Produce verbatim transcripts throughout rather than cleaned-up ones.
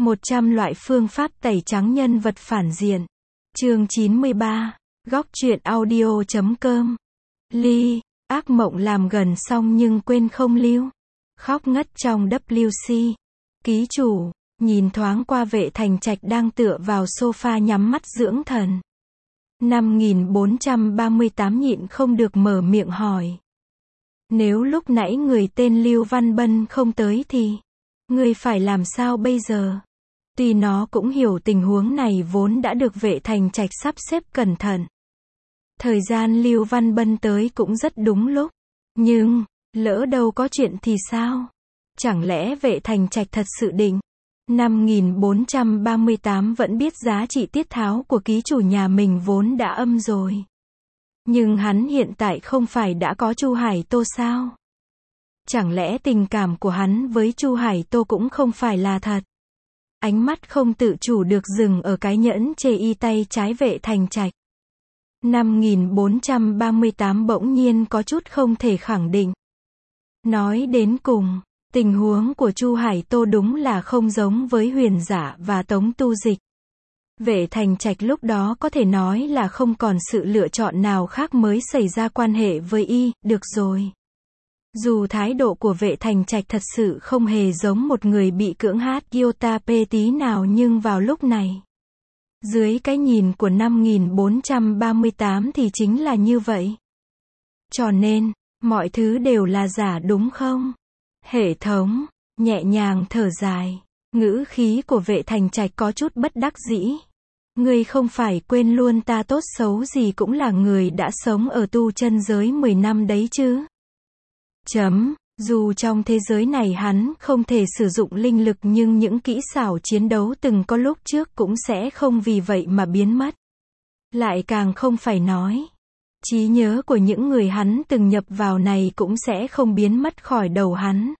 một trăm loại phương pháp tẩy trắng nhân vật phản diện. Chương chín mươi ba. Góc truyện audio chấm com. Ly, ác mộng làm gần xong nhưng quên không lưu. Khóc ngất trong W C. Ký chủ, nhìn thoáng qua Vệ Thành Trạch đang tựa vào sofa nhắm mắt dưỡng thần. năm nghìn bốn trăm ba mươi tám nhịn không được mở miệng hỏi. Nếu lúc nãy người tên Lưu Văn Bân không tới thì, ngươi phải làm sao bây giờ? Tuy nó cũng hiểu tình huống này vốn đã được Vệ Thành Trạch sắp xếp cẩn thận. Thời gian Lưu Văn Bân tới cũng rất đúng lúc. Nhưng, lỡ đâu có chuyện thì sao? Chẳng lẽ Vệ Thành Trạch thật sự định? năm nghìn bốn trăm ba mươi tám vẫn biết giá trị tiết tháo của ký chủ nhà mình vốn đã âm rồi. Nhưng hắn hiện tại không phải đã có Chu Hải Tô sao? Chẳng lẽ tình cảm của hắn với Chu Hải Tô cũng không phải là thật? Ánh mắt không tự chủ được dừng ở cái nhẫn chê y tay trái Vệ Thành Trạch. năm nghìn bốn trăm ba mươi tám bỗng nhiên có chút không thể khẳng định. Nói đến cùng, tình huống của Chu Hải Tô đúng là không giống với Huyền Giả và Tống Tu Dịch. Vệ Thành Trạch lúc đó có thể nói là không còn sự lựa chọn nào khác mới xảy ra quan hệ với y, được rồi. Dù thái độ của Vệ Thành Trạch thật sự không hề giống một người bị cưỡng hát Gyota P tí nào nhưng vào lúc này, dưới cái nhìn của năm nghìn bốn trăm ba mươi tám thì chính là như vậy. Cho nên, mọi thứ đều là giả đúng không? Hệ thống, nhẹ nhàng thở dài, ngữ khí của Vệ Thành Trạch có chút bất đắc dĩ. Ngươi không phải quên luôn ta tốt xấu gì cũng là người đã sống ở tu chân giới mười năm đấy chứ? Chấm, dù trong thế giới này hắn không thể sử dụng linh lực nhưng những kỹ xảo chiến đấu từng có lúc trước cũng sẽ không vì vậy mà biến mất. Lại càng không phải nói, trí nhớ của những người hắn từng nhập vào này cũng sẽ không biến mất khỏi đầu hắn.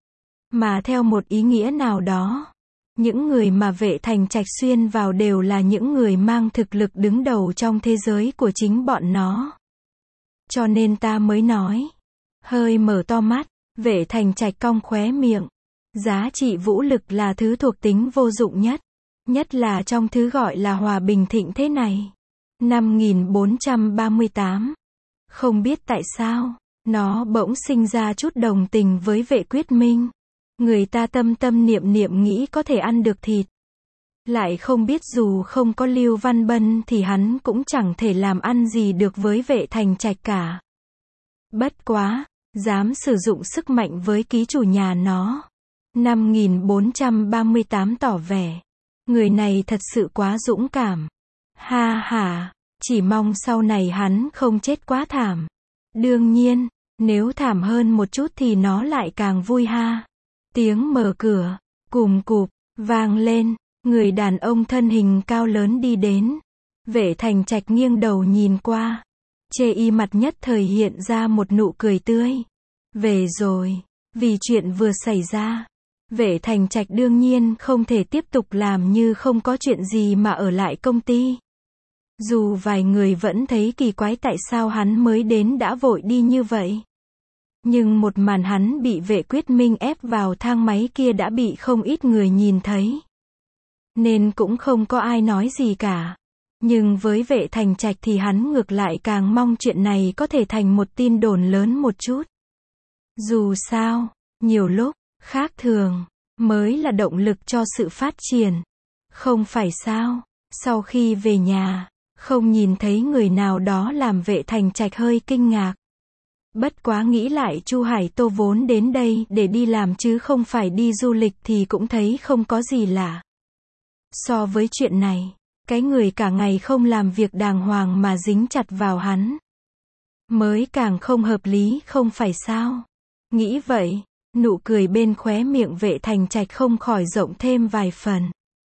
Mà theo một ý nghĩa nào đó, những người mà Vệ Thành Trạch xuyên vào đều là những người mang thực lực đứng đầu trong thế giới của chính bọn nó. Cho nên ta mới nói. Hơi mở to mắt, Vệ Thành Trạch cong khóe miệng. Giá trị vũ lực là thứ thuộc tính vô dụng nhất. Nhất là trong thứ gọi là hòa bình thịnh thế này. năm nghìn bốn trăm ba mươi tám. Không biết tại sao, nó bỗng sinh ra chút đồng tình với Vệ Quyết Minh. Người ta tâm tâm niệm niệm nghĩ có thể ăn được thịt. Lại không biết dù không có Lưu Văn Bân thì hắn cũng chẳng thể làm ăn gì được với Vệ Thành Trạch cả. Bất quá, dám sử dụng sức mạnh với ký chủ nhà nó. năm nghìn bốn trăm ba mươi tám tỏ vẻ. Người này thật sự quá dũng cảm. Ha ha, chỉ mong sau này hắn không chết quá thảm. Đương nhiên, nếu thảm hơn một chút thì nó lại càng vui ha. Tiếng mở cửa, cùm cụp, vang lên, người đàn ông thân hình cao lớn đi đến. Vệ Thành Trạch nghiêng đầu nhìn qua. Chê y mặt nhất thời hiện ra một nụ cười tươi. Về rồi, vì chuyện vừa xảy ra. Vệ Thành Trạch đương nhiên không thể tiếp tục làm như không có chuyện gì mà ở lại công ty. Dù vài người vẫn thấy kỳ quái tại sao hắn mới đến đã vội đi như vậy. Nhưng một màn hắn bị Vệ Quyết Minh ép vào thang máy kia đã bị không ít người nhìn thấy. Nên cũng không có ai nói gì cả. Nhưng với Vệ Thành Trạch thì hắn ngược lại càng mong chuyện này có thể thành một tin đồn lớn một chút. Dù sao, nhiều lúc, khác thường, mới là động lực cho sự phát triển. Không phải sao, sau khi về nhà, không nhìn thấy người nào đó làm Vệ Thành Trạch hơi kinh ngạc. Bất quá nghĩ lại Chu Hải Tô vốn đến đây để đi làm chứ không phải đi du lịch thì cũng thấy không có gì lạ. So với chuyện này, cái người cả ngày không làm việc đàng hoàng mà dính chặt vào hắn, mới càng không hợp lý không phải sao? Nghĩ vậy, nụ cười bên khóe miệng Vệ Thành Trạch không khỏi rộng thêm vài phần.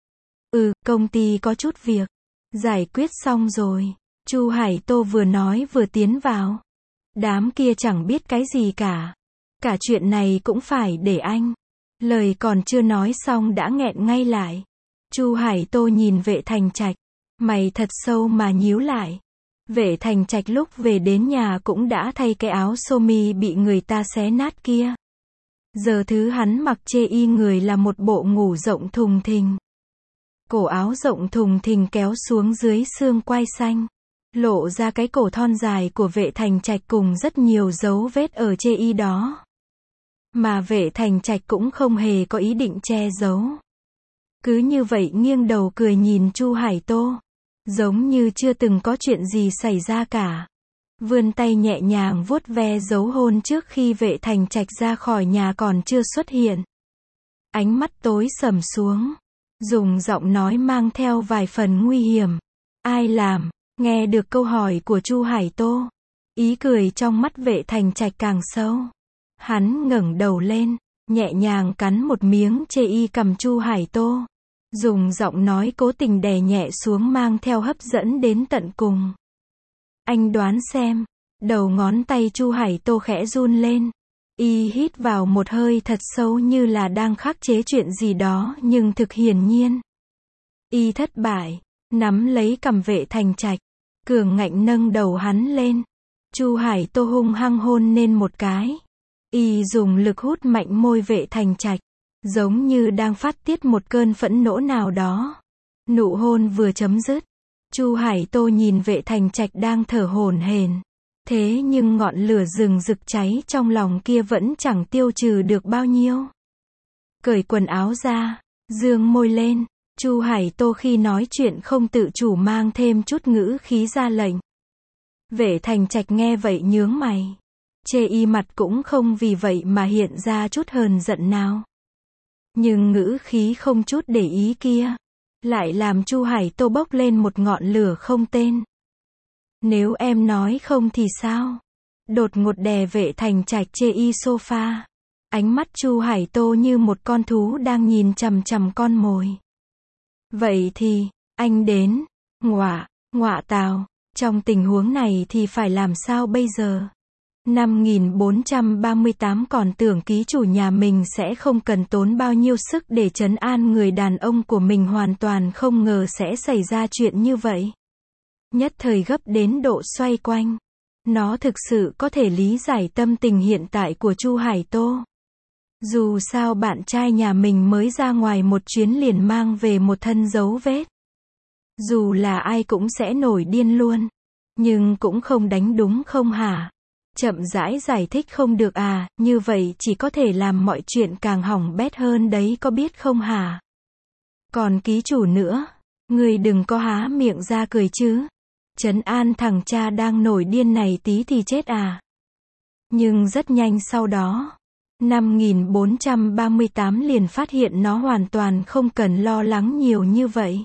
Ừ, công ty có chút việc. Giải quyết xong rồi. Chu Hải Tô vừa nói vừa tiến vào. Đám kia chẳng biết cái gì cả. Cả chuyện này cũng phải để anh. Lời còn chưa nói xong đã nghẹn ngay lại. Chu Hải Tô nhìn Vệ Thành Trạch. Mày thật sâu mà nhíu lại. Vệ Thành Trạch lúc về đến nhà cũng đã thay cái áo sơ mi bị người ta xé nát kia. Giờ thứ hắn mặc chê y người là một bộ ngủ rộng thùng thình. Cổ áo rộng thùng thình kéo xuống dưới xương quai xanh, lộ ra cái cổ thon dài của Vệ Thành Trạch cùng rất nhiều dấu vết ở chê y đó. Mà Vệ Thành Trạch cũng không hề có ý định che giấu. Cứ như vậy nghiêng đầu cười nhìn Chu Hải Tô, giống như chưa từng có chuyện gì xảy ra cả. Vươn tay nhẹ nhàng vuốt ve dấu hôn trước khi Vệ Thành Trạch ra khỏi nhà còn chưa xuất hiện. Ánh mắt tối sầm xuống, dùng giọng nói mang theo vài phần nguy hiểm. Ai làm? Nghe được câu hỏi của Chu Hải Tô, ý cười trong mắt Vệ Thành Trạch càng sâu. Hắn ngẩng đầu lên, nhẹ nhàng cắn một miếng chê y cầm Chu Hải Tô, dùng giọng nói cố tình đè nhẹ xuống mang theo hấp dẫn đến tận cùng. Anh đoán xem. Đầu ngón tay Chu Hải Tô khẽ run lên. Y hít vào một hơi thật sâu như là đang khắc chế chuyện gì đó, nhưng thực hiển nhiên y thất bại. Nắm lấy cằm Vệ Thành Trạch, cường ngạnh nâng đầu hắn lên. Chu Hải Tô hung hăng hôn lên một cái. Y dùng lực hút mạnh môi Vệ Thành Trạch, giống như đang phát tiết một cơn phẫn nộ nào đó. Nụ hôn vừa chấm dứt, Chu Hải Tô nhìn Vệ Thành Trạch đang thở hổn hển. Thế nhưng ngọn lửa rừng rực cháy trong lòng kia vẫn chẳng tiêu trừ được bao nhiêu. Cởi quần áo ra, dương môi lên, Chu Hải Tô khi nói chuyện không tự chủ mang thêm chút ngữ khí ra lệnh. Vệ Thành Trạch nghe vậy nhướng mày. Chê y mặt cũng không vì vậy mà hiện ra chút hờn giận nào. Nhưng ngữ khí không chút để ý kia, lại làm Chu Hải Tô bốc lên một ngọn lửa không tên. Nếu em nói không thì sao? Đột ngột đè Vệ Thành Trạch chê y sofa. Ánh mắt Chu Hải Tô như một con thú đang nhìn chằm chằm con mồi. Vậy thì, anh đến. Ngọa, ngọa tào. Trong tình huống này thì phải làm sao bây giờ? Năm nghìn bốn trăm ba mươi tám còn tưởng ký chủ nhà mình sẽ không cần tốn bao nhiêu sức để trấn an người đàn ông của mình, hoàn toàn không ngờ sẽ xảy ra chuyện như vậy. Nhất thời gấp đến độ xoay quanh. Nó thực sự có thể lý giải tâm tình hiện tại của Chu Hải Tô. Dù sao bạn trai nhà mình mới ra ngoài một chuyến liền mang về một thân dấu vết. Dù là ai cũng sẽ nổi điên luôn. Nhưng cũng không đánh đúng không hả? Chậm rãi giải thích không được à, như vậy chỉ có thể làm mọi chuyện càng hỏng bét hơn đấy có biết không hả? Còn ký chủ nữa, người đừng có há miệng ra cười chứ. Trấn an thằng cha đang nổi điên này tí thì chết à. Nhưng rất nhanh sau đó, năm nghìn bốn trăm ba mươi tám liền phát hiện nó hoàn toàn không cần lo lắng nhiều như vậy.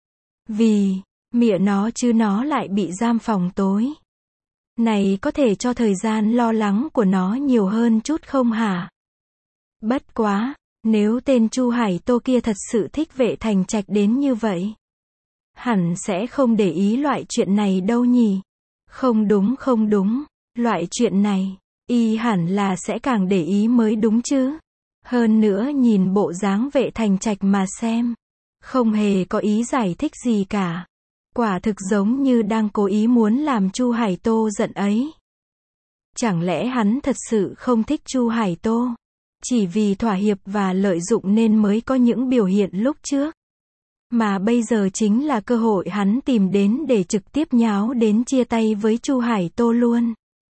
Vì, mẹ nó chứ nó lại bị giam phòng tối. Này có thể cho thời gian lo lắng của nó nhiều hơn chút không hả? Bất quá, nếu tên Chu Hải Tô kia thật sự thích Vệ Thành Trạch đến như vậy, hẳn sẽ không để ý loại chuyện này đâu nhỉ? Không đúng không đúng, loại chuyện này, y hẳn là sẽ càng để ý mới đúng chứ. Hơn nữa nhìn bộ dáng Vệ Thành Trạch mà xem, không hề có ý giải thích gì cả. Quả thực giống như đang cố ý muốn làm Chu Hải Tô giận ấy. Chẳng lẽ hắn thật sự không thích Chu Hải Tô, chỉ vì thỏa hiệp và lợi dụng nên mới có những biểu hiện lúc trước? Mà bây giờ chính là cơ hội hắn tìm đến để trực tiếp nháo đến chia tay với Chu Hải Tô luôn.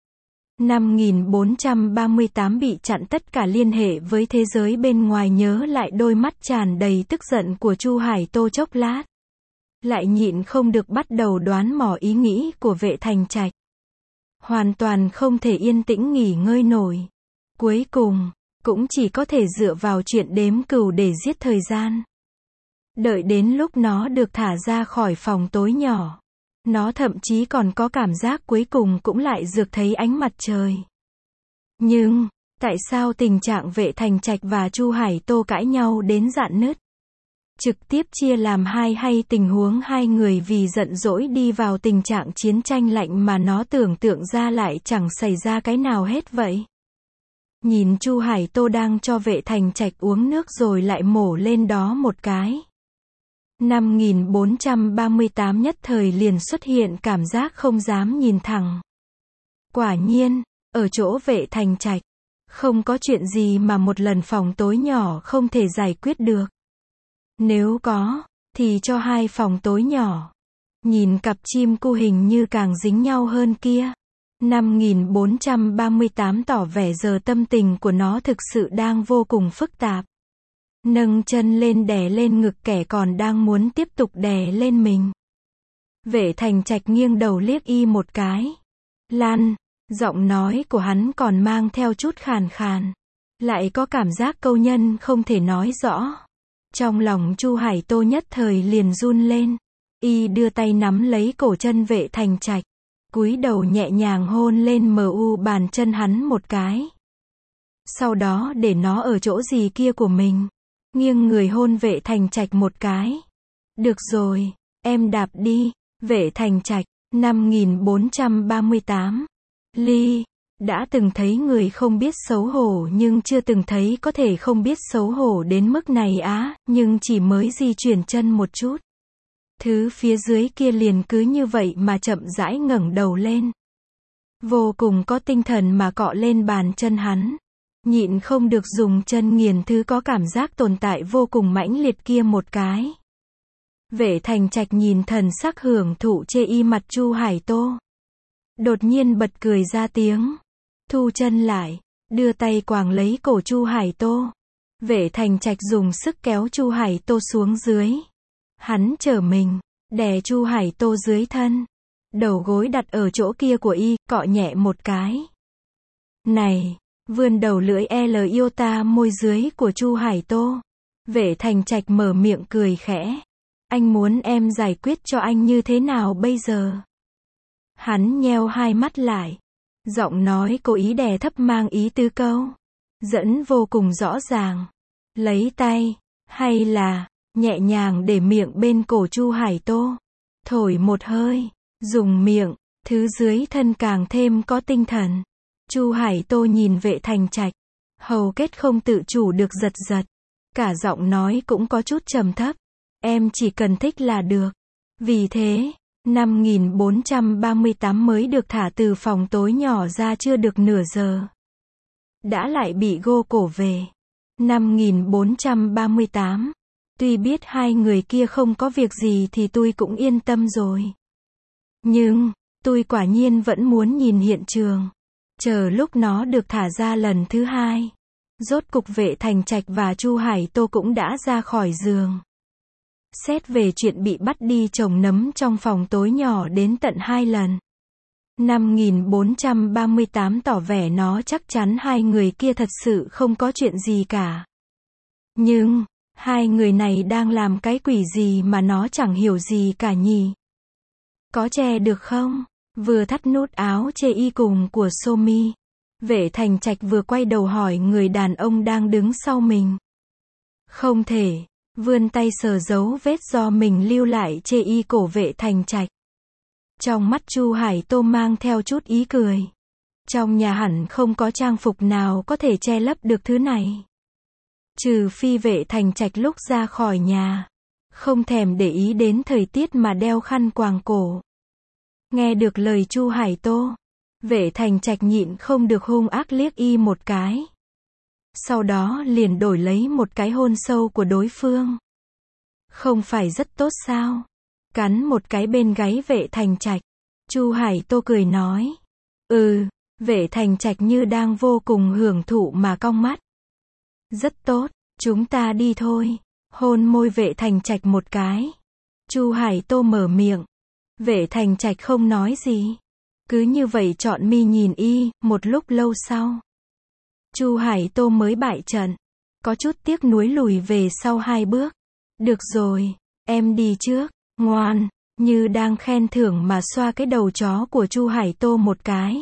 Năm nghìn bốn trăm ba mươi tám bị chặn tất cả liên hệ với thế giới bên ngoài, nhớ lại đôi mắt tràn đầy tức giận của Chu Hải Tô chốc lát. Lại nhịn không được bắt đầu đoán mò ý nghĩ của Vệ Thành Trạch. Hoàn toàn không thể yên tĩnh nghỉ ngơi nổi. Cuối cùng, cũng chỉ có thể dựa vào chuyện đếm cừu để giết thời gian. Đợi đến lúc nó được thả ra khỏi phòng tối nhỏ, nó thậm chí còn có cảm giác cuối cùng cũng lại rực thấy ánh mặt trời. Nhưng, tại sao tình trạng Vệ Thành Trạch và Chu Hải Tô cãi nhau đến rạn nứt? Trực tiếp chia làm hai hay tình huống hai người vì giận dỗi đi vào tình trạng chiến tranh lạnh mà nó tưởng tượng ra lại chẳng xảy ra cái nào hết vậy? Nhìn Chu Hải Tô đang cho Vệ Thành Trạch uống nước rồi lại mổ lên đó một cái. Năm nghìn bốn trăm ba mươi tám nhất thời liền xuất hiện cảm giác không dám nhìn thẳng. Quả nhiên, ở chỗ Vệ Thành Trạch, không có chuyện gì mà một lần phòng tối nhỏ không thể giải quyết được. Nếu có, thì cho hai phòng tối nhỏ. Nhìn cặp chim cu hình như càng dính nhau hơn kia. năm nghìn bốn trăm ba mươi tám tỏ vẻ giờ tâm tình của nó thực sự đang vô cùng phức tạp. Nâng chân lên đè lên ngực kẻ còn đang muốn tiếp tục đè lên mình. Vệ Thành Trạch nghiêng đầu liếc y một cái. Lan, giọng nói của hắn còn mang theo chút khàn khàn. Lại có cảm giác câu nhân không thể nói rõ. Trong lòng Chu Hải Tô nhất thời liền run lên. Y đưa tay nắm lấy cổ chân Vệ Thành Trạch. Cúi đầu nhẹ nhàng hôn lên mờ u bàn chân hắn một cái. Sau đó để nó ở chỗ gì kia của mình. Nghiêng người hôn Vệ Thành Trạch một cái. Được rồi, em đạp đi. Vệ Thành Trạch, năm nghìn bốn trăm ba mươi tám. Ly, đã từng thấy người không biết xấu hổ nhưng chưa từng thấy có thể không biết xấu hổ đến mức này á, nhưng chỉ mới di chuyển chân một chút. Thứ phía dưới kia liền cứ như vậy mà chậm rãi ngẩng đầu lên. Vô cùng có tinh thần mà cọ lên bàn chân hắn. Nhịn không được dùng chân nghiền thứ có cảm giác tồn tại vô cùng mãnh liệt kia một cái. Vệ Thành Trạch nhìn thần sắc hưởng thụ chê y mặt Chu Hải Tô. Đột nhiên bật cười ra tiếng. Thu chân lại, đưa tay quàng lấy cổ Chu Hải Tô. Vệ Thành Trạch dùng sức kéo Chu Hải Tô xuống dưới. Hắn trở mình, đè Chu Hải Tô dưới thân. Đầu gối đặt ở chỗ kia của y, cọ nhẹ một cái. Này, vươn đầu lưỡi L iota môi dưới của Chu Hải Tô. Vệ Thành Trạch mở miệng cười khẽ. Anh muốn em giải quyết cho anh như thế nào bây giờ? Hắn nheo hai mắt lại. Giọng nói cố ý đè thấp mang ý tứ câu. Dẫn vô cùng rõ ràng. Lấy tay, hay là, nhẹ nhàng để miệng bên cổ Chu Hải Tô. Thổi một hơi, dùng miệng, thứ dưới thân càng thêm có tinh thần. Chu Hải Tô nhìn Vệ Thành Trạch. Hầu kết không tự chủ được giật giật. Cả giọng nói cũng có chút trầm thấp. Em chỉ cần thích là được. Vì thế, năm nghìn bốn trăm ba mươi tám mới được thả từ phòng tối nhỏ ra chưa được nửa giờ. Đã lại bị gô cổ về. năm nghìn bốn trăm ba mươi tám. Tuy biết hai người kia không có việc gì thì tôi cũng yên tâm rồi. Nhưng, tôi quả nhiên vẫn muốn nhìn hiện trường. Chờ lúc nó được thả ra lần thứ hai. Rốt cục Vệ Thành Trạch và Chu Hải Tô cũng đã ra khỏi giường. Xét về chuyện bị bắt đi trồng nấm trong phòng tối nhỏ đến tận hai lần. năm nghìn bốn trăm ba mươi tám tỏ vẻ nó chắc chắn hai người kia thật sự không có chuyện gì cả. Nhưng, hai người này đang làm cái quỷ gì mà nó chẳng hiểu gì cả nhỉ? Có che được không? Vừa thắt nút áo chê y cùng của Somi. Vệ Thành Trạch vừa quay đầu hỏi người đàn ông đang đứng sau mình. Không thể. Vươn tay sờ dấu vết do mình lưu lại chê y cổ Vệ Thành Trạch. Trong mắt Chu Hải Tô mang theo chút ý cười. Trong nhà hẳn không có trang phục nào có thể che lấp được thứ này. Trừ phi Vệ Thành Trạch lúc ra khỏi nhà. Không thèm để ý đến thời tiết mà đeo khăn quàng cổ. Nghe được lời Chu Hải Tô. Vệ Thành Trạch nhịn không được hung ác liếc y một cái. Sau đó liền đổi lấy một cái hôn sâu của đối phương. Không phải rất tốt sao? Cắn một cái bên gáy Vệ Thành Trạch. Chu Hải Tô cười nói. Ừ, Vệ Thành Trạch như đang vô cùng hưởng thụ mà cong mắt. Rất tốt, chúng ta đi thôi. Hôn môi Vệ Thành Trạch một cái. Chu Hải Tô mở miệng. Vệ Thành Trạch không nói gì. Cứ như vậy trọn mi nhìn y, một lúc lâu sau. Chu Hải Tô mới bại trận. Có chút tiếc nuối lùi về sau hai bước. Được rồi, em đi trước, ngoan, như đang khen thưởng mà xoa cái đầu chó của Chu Hải Tô một cái.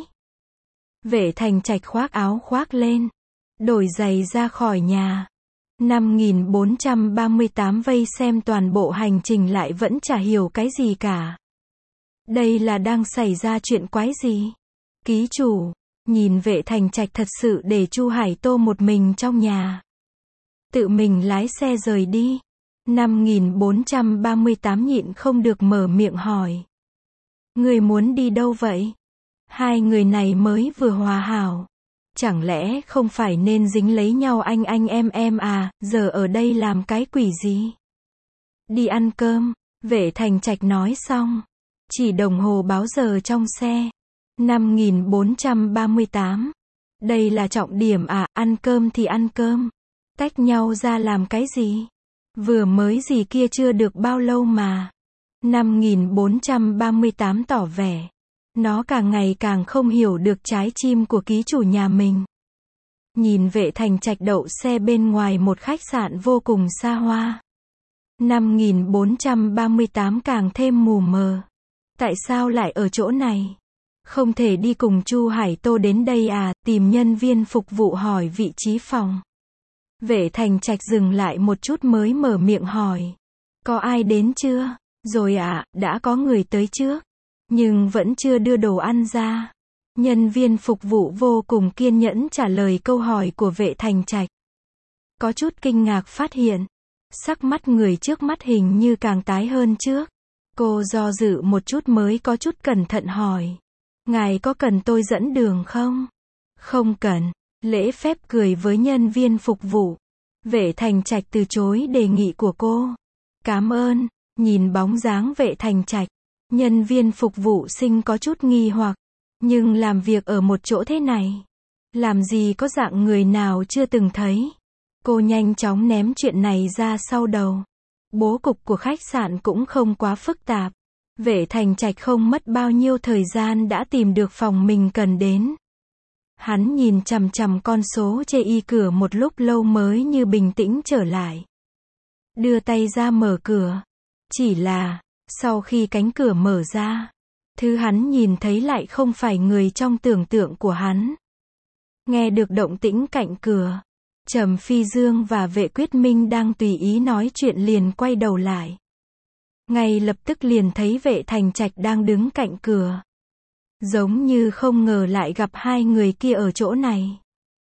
Vệ Thành Trạch khoác áo khoác lên. Đổi giày ra khỏi nhà. năm nghìn bốn trăm ba mươi tám vây xem toàn bộ hành trình lại vẫn chả hiểu cái gì cả. Đây là đang xảy ra chuyện quái gì? Ký chủ, nhìn Vệ Thành Trạch thật sự để Chu Hải Tô một mình trong nhà. Tự mình lái xe rời đi. năm nghìn bốn trăm ba mươi tám nhịn không được mở miệng hỏi. Người muốn đi đâu vậy? Hai người này mới vừa hòa hảo. Chẳng lẽ không phải nên dính lấy nhau anh anh em em à, giờ ở đây làm cái quỷ gì? Đi ăn cơm, Vệ Thành Trạch nói xong. Chỉ đồng hồ báo giờ trong xe. năm nghìn bốn trăm ba mươi tám. Đây là trọng điểm à, ăn cơm thì ăn cơm. Tách nhau ra làm cái gì? Vừa mới gì kia chưa được bao lâu mà. năm nghìn bốn trăm ba mươi tám tỏ vẻ. Nó càng ngày càng không hiểu được trái tim của ký chủ nhà mình. Nhìn Vệ Thành Trạch đậu xe bên ngoài một khách sạn vô cùng xa hoa. năm nghìn bốn trăm ba mươi tám càng thêm mù mờ. Tại sao lại ở chỗ này? Không thể đi cùng Chu Hải Tô đến đây à, tìm nhân viên phục vụ hỏi vị trí phòng. Vệ Thành Trạch dừng lại một chút mới mở miệng hỏi. Có ai đến chưa? Rồi ạ, à, đã có người tới trước. Nhưng vẫn chưa đưa đồ ăn ra. Nhân viên phục vụ vô cùng kiên nhẫn trả lời câu hỏi của Vệ Thành Trạch. Có chút kinh ngạc phát hiện. Sắc mắt người trước mắt hình như càng tái hơn trước. Cô do dự một chút mới có chút cẩn thận hỏi. Ngài có cần tôi dẫn đường không? Không cần. Lễ phép cười với nhân viên phục vụ. Vệ Thành Trạch từ chối đề nghị của cô. Cảm ơn. Nhìn bóng dáng Vệ Thành Trạch. Nhân viên phục vụ sinh có chút nghi hoặc. Nhưng làm việc ở một chỗ thế này. Làm gì có dạng người nào chưa từng thấy. Cô nhanh chóng ném chuyện này ra sau đầu. Bố cục của khách sạn cũng không quá phức tạp. Vệ Thành Trạch không mất bao nhiêu thời gian đã tìm được phòng mình cần đến. Hắn nhìn chằm chằm con số chê y cửa một lúc lâu mới như bình tĩnh trở lại. Đưa tay ra mở cửa. Chỉ là, sau khi cánh cửa mở ra, thứ hắn nhìn thấy lại không phải người trong tưởng tượng của hắn. Nghe được động tĩnh cạnh cửa, Trầm Phi Dương và Vệ Quyết Minh đang tùy ý nói chuyện liền quay đầu lại. Ngay lập tức liền thấy Vệ Thành Trạch đang đứng cạnh cửa. Giống như không ngờ lại gặp hai người kia ở chỗ này.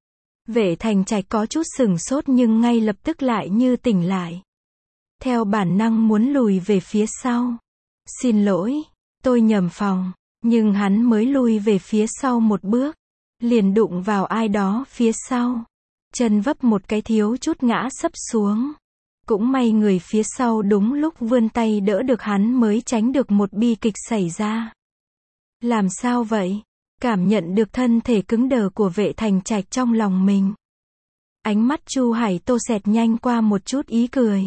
Vệ Thành Trạch có chút sửng sốt nhưng ngay lập tức lại như tỉnh lại. Theo bản năng muốn lùi về phía sau. Xin lỗi, tôi nhầm phòng. Nhưng hắn mới lùi về phía sau một bước. Liền đụng vào ai đó phía sau. Chân vấp một cái thiếu chút ngã sấp xuống. Cũng may người phía sau đúng lúc vươn tay đỡ được hắn mới tránh được một bi kịch xảy ra. Làm sao vậy? Cảm nhận được thân thể cứng đờ của Vệ Thành Trạch trong lòng mình. Ánh mắt Chu Hải Tô xẹt nhanh qua một chút ý cười.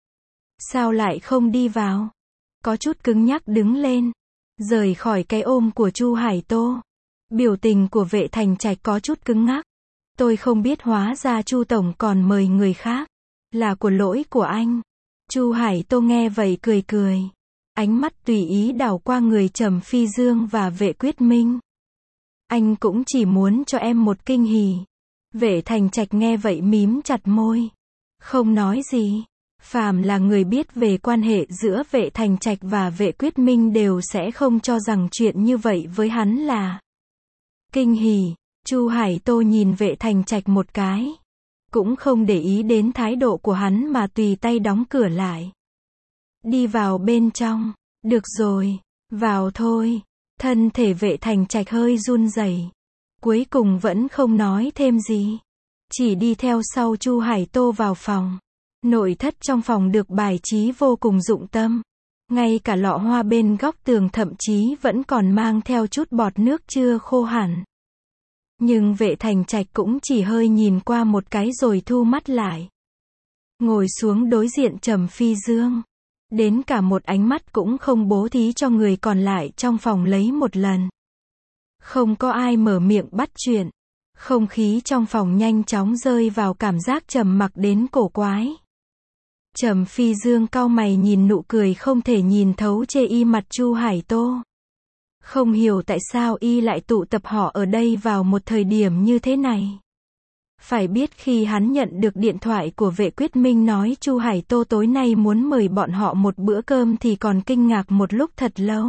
Sao lại không đi vào? Có chút cứng nhắc đứng lên. Rời khỏi cái ôm của Chu Hải Tô. Biểu tình của Vệ Thành Trạch có chút cứng ngắc. Tôi không biết hóa ra Chu Tổng còn mời người khác. Là của lỗi của anh. Chu Hải Tô nghe vậy cười cười. Ánh mắt tùy ý đảo qua người Trầm Phi Dương và Vệ Quyết Minh. Anh cũng chỉ muốn cho em một kinh hỉ. Vệ Thành Trạch nghe vậy mím chặt môi. Không nói gì. Phàm là người biết về quan hệ giữa Vệ Thành Trạch và Vệ Quyết Minh đều sẽ không cho rằng chuyện như vậy với hắn là kinh hỉ. Chu Hải Tô nhìn Vệ Thành Trạch một cái. Cũng không để ý đến thái độ của hắn mà tùy tay đóng cửa lại. Đi vào bên trong. Được rồi. Vào thôi. Thân thể Vệ Thành Trạch hơi run rẩy. Cuối cùng vẫn không nói thêm gì. Chỉ đi theo sau Chu Hải Tô vào phòng. Nội thất trong phòng được bài trí vô cùng dụng tâm. Ngay cả lọ hoa bên góc tường thậm chí vẫn còn mang theo chút bọt nước chưa khô hẳn. Nhưng Vệ Thành Trạch cũng chỉ hơi nhìn qua một cái rồi thu mắt lại. Ngồi xuống đối diện Trầm Phi Dương. Đến cả một ánh mắt cũng không bố thí cho người còn lại trong phòng lấy một lần. Không có ai mở miệng bắt chuyện. Không khí trong phòng nhanh chóng rơi vào cảm giác trầm mặc đến cổ quái. Trầm Phi Dương cau mày nhìn nụ cười không thể nhìn thấu chê y mặt Chu Hải Tô. Không hiểu tại sao y lại tụ tập họ ở đây vào một thời điểm như thế này. Phải biết khi hắn nhận được điện thoại của Vệ Quyết Minh nói Chu Hải Tô tối nay muốn mời bọn họ một bữa cơm thì còn kinh ngạc một lúc thật lâu.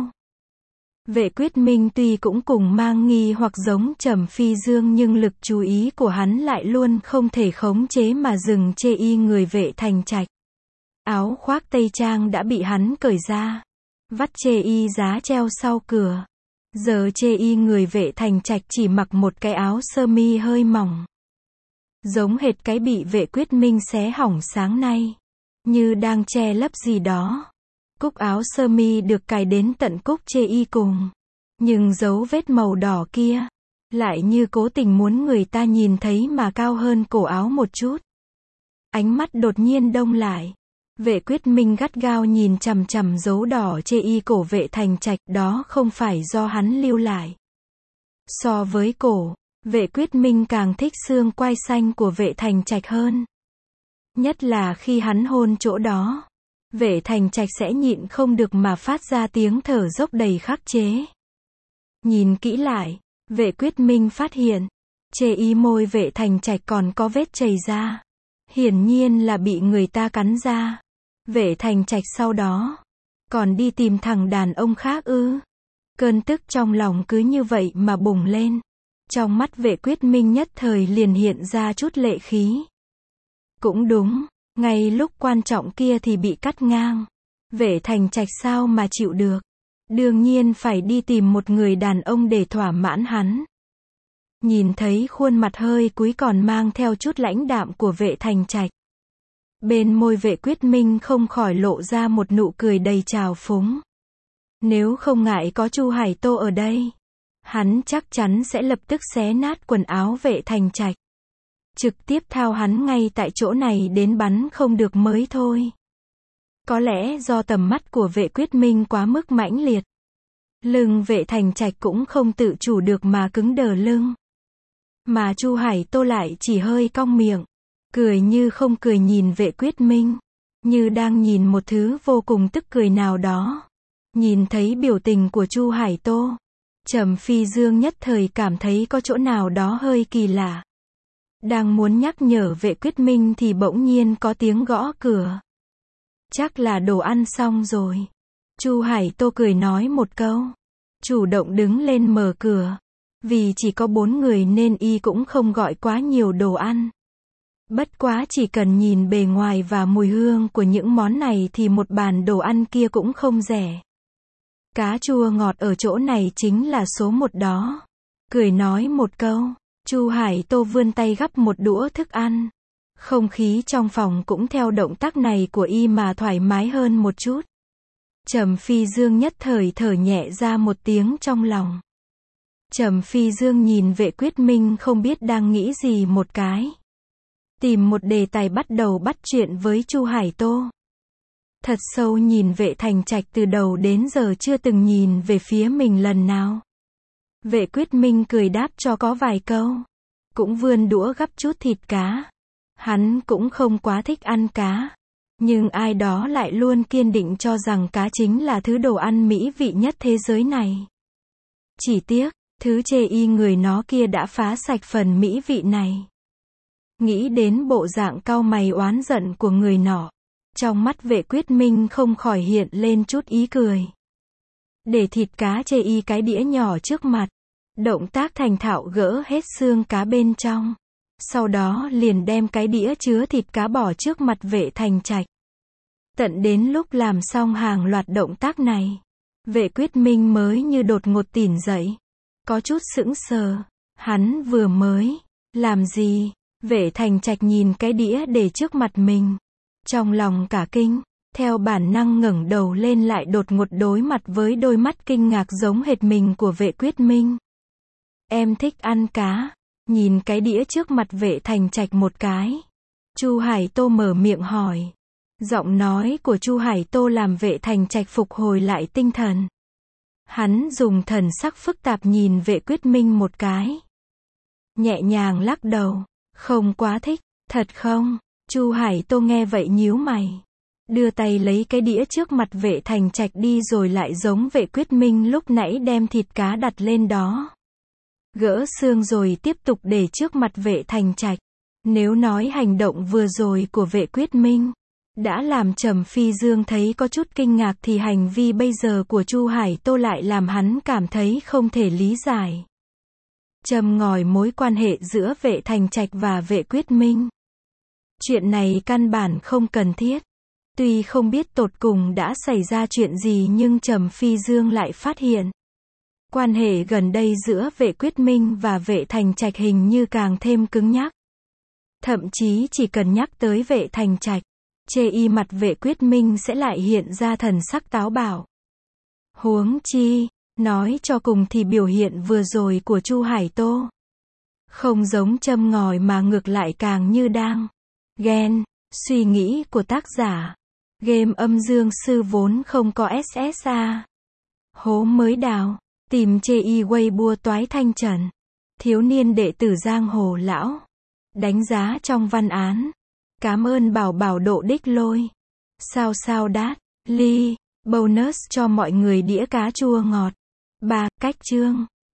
Vệ Quyết Minh tuy cũng cùng mang nghi hoặc giống Trầm Phi Dương nhưng lực chú ý của hắn lại luôn không thể khống chế mà dừng chê y người Vệ Thành Trạch. Áo khoác tây trang đã bị hắn cởi ra. Vắt chê y giá treo sau cửa. Giờ chê y người Vệ Thành Trạch chỉ mặc một cái áo sơ mi hơi mỏng. Giống hệt cái bị Vệ Quyết Minh xé hỏng sáng nay. như đang che lấp gì đó. Cúc áo sơ mi được cài đến tận cúc chê y cùng. Nhưng dấu vết màu đỏ kia, lại như cố tình muốn người ta nhìn thấy mà cao hơn cổ áo một chút. Ánh mắt đột nhiên đông lại. Vệ Quyết Minh gắt gao nhìn chằm chằm dấu đỏ chê y cổ Vệ Thành Trạch, đó không phải do hắn lưu lại. So với cổ, Vệ Quyết Minh càng thích xương quai xanh của Vệ Thành Trạch hơn. Nhất là khi hắn hôn chỗ đó, Vệ Thành Trạch sẽ nhịn không được mà phát ra tiếng thở dốc đầy khắc chế. Nhìn kỹ lại, Vệ Quyết Minh phát hiện, chê y môi Vệ Thành Trạch còn có vết chảy ra. Hiển nhiên là bị người ta cắn ra. Vệ Thành Trạch sau đó, còn đi tìm thằng đàn ông khác ư? Cơn tức trong lòng cứ như vậy mà bùng lên. Trong mắt Vệ Quyết Minh nhất thời liền hiện ra chút lệ khí. Cũng đúng, ngay lúc quan trọng kia thì bị cắt ngang. Vệ Thành Trạch sao mà chịu được? Đương nhiên phải đi tìm một người đàn ông để thỏa mãn hắn. Nhìn thấy khuôn mặt hơi cúi còn mang theo chút lãnh đạm của Vệ Thành Trạch. Bên môi Vệ Quyết Minh không khỏi lộ ra một nụ cười đầy trào phúng. Nếu không ngại có Chu Hải Tô ở đây, hắn chắc chắn sẽ lập tức xé nát quần áo Vệ Thành Trạch. Trực tiếp thao hắn ngay tại chỗ này đến bắn không được mới thôi. Có lẽ do tầm mắt của Vệ Quyết Minh quá mức mãnh liệt. Lưng Vệ Thành Trạch cũng không tự chủ được mà cứng đờ lưng. Mà Chu Hải Tô lại chỉ hơi cong miệng, cười như không cười nhìn Vệ Quyết Minh, như đang nhìn một thứ vô cùng tức cười nào đó. Nhìn thấy biểu tình của Chu Hải Tô, Trầm Phi Dương nhất thời cảm thấy có chỗ nào đó hơi kỳ lạ. Đang muốn nhắc nhở Vệ Quyết Minh thì bỗng nhiên có tiếng gõ cửa. Chắc là đồ ăn xong rồi. Chu Hải Tô cười nói một câu, chủ động đứng lên mở cửa. Vì chỉ có bốn người nên y cũng không gọi quá nhiều đồ ăn. Bất quá chỉ cần nhìn bề ngoài và mùi hương của những món này thì một bàn đồ ăn kia cũng không rẻ. Cá chua ngọt ở chỗ này chính là số một đó. Cười nói một câu, Chu Hải Tô vươn tay gắp một đũa thức ăn. Không khí trong phòng cũng theo động tác này của y mà thoải mái hơn một chút. Trầm Phi Dương nhất thời thở nhẹ ra một tiếng trong lòng. Trầm Phi Dương nhìn Vệ Quyết Minh không biết đang nghĩ gì một cái. Tìm một đề tài bắt đầu bắt chuyện với Chu Hải Tô. Thật sâu nhìn Vệ Thành Trạch từ đầu đến giờ chưa từng nhìn về phía mình lần nào. Vệ Quyết Minh cười đáp cho có vài câu. Cũng vươn đũa gắp chút thịt cá. Hắn cũng không quá thích ăn cá. Nhưng ai đó lại luôn kiên định cho rằng cá chính là thứ đồ ăn mỹ vị nhất thế giới này. Chỉ tiếc, thứ chê y người nó kia đã phá sạch phần mỹ vị này. Nghĩ đến bộ dạng cau mày oán giận của người nọ. Trong mắt Vệ Quyết Minh không khỏi hiện lên chút ý cười. Để thịt cá chê y cái đĩa nhỏ trước mặt. Động tác thành thạo gỡ hết xương cá bên trong. Sau đó liền đem cái đĩa chứa thịt cá bỏ trước mặt Vệ Thành Trạch. Tận đến lúc làm xong hàng loạt động tác này, Vệ Quyết Minh mới như đột ngột tỉnh dậy. Có chút sững sờ. Hắn vừa mới làm gì? Vệ Thành Trạch nhìn cái đĩa để trước mặt mình. Trong lòng cả kinh, theo bản năng ngẩng đầu lên lại đột ngột đối mặt với đôi mắt kinh ngạc giống hệt mình của Vệ Quyết Minh. Em thích ăn cá. Nhìn cái đĩa trước mặt Vệ Thành Trạch một cái. Chu Hải Tô mở miệng hỏi. Giọng nói của Chu Hải Tô làm Vệ Thành Trạch phục hồi lại tinh thần. Hắn dùng thần sắc phức tạp nhìn Vệ Quyết Minh một cái. Nhẹ nhàng lắc đầu. Không quá thích, thật không? Chu Hải Tô nghe vậy nhíu mày. Đưa tay lấy cái đĩa trước mặt Vệ Thành Trạch đi rồi lại giống Vệ Quyết Minh lúc nãy đem thịt cá đặt lên đó. Gỡ xương rồi tiếp tục để trước mặt Vệ Thành Trạch. Nếu nói hành động vừa rồi của Vệ Quyết Minh đã làm Trầm Phi Dương thấy có chút kinh ngạc thì hành vi bây giờ của Chu Hải Tô lại làm hắn cảm thấy không thể lý giải. Châm ngòi mối quan hệ giữa Vệ Thành Trạch và Vệ Quyết Minh. Chuyện này căn bản không cần thiết. Tuy không biết tột cùng đã xảy ra chuyện gì nhưng Trầm Phi Dương lại phát hiện. Quan hệ gần đây giữa Vệ Quyết Minh và Vệ Thành Trạch hình như càng thêm cứng nhắc. Thậm chí chỉ cần nhắc tới Vệ Thành Trạch, chê y mặt vệ quyết minh sẽ lại hiện ra thần sắc táo bạo. Huống chi, nói cho cùng thì biểu hiện vừa rồi của Chu Hải Tô không giống châm ngòi mà ngược lại càng như đang ghen. Suy nghĩ của tác giả. Game âm dương sư vốn không có ét ét a. Hố mới đào. Tìm chê y Weibo toái thanh trần. Thiếu niên đệ tử giang hồ lão. Đánh giá trong văn án. Cảm ơn bảo bảo độ đích lôi. Sao sao đát. Ly. Bonus cho mọi người đĩa cá chua ngọt. ba. Cách chương.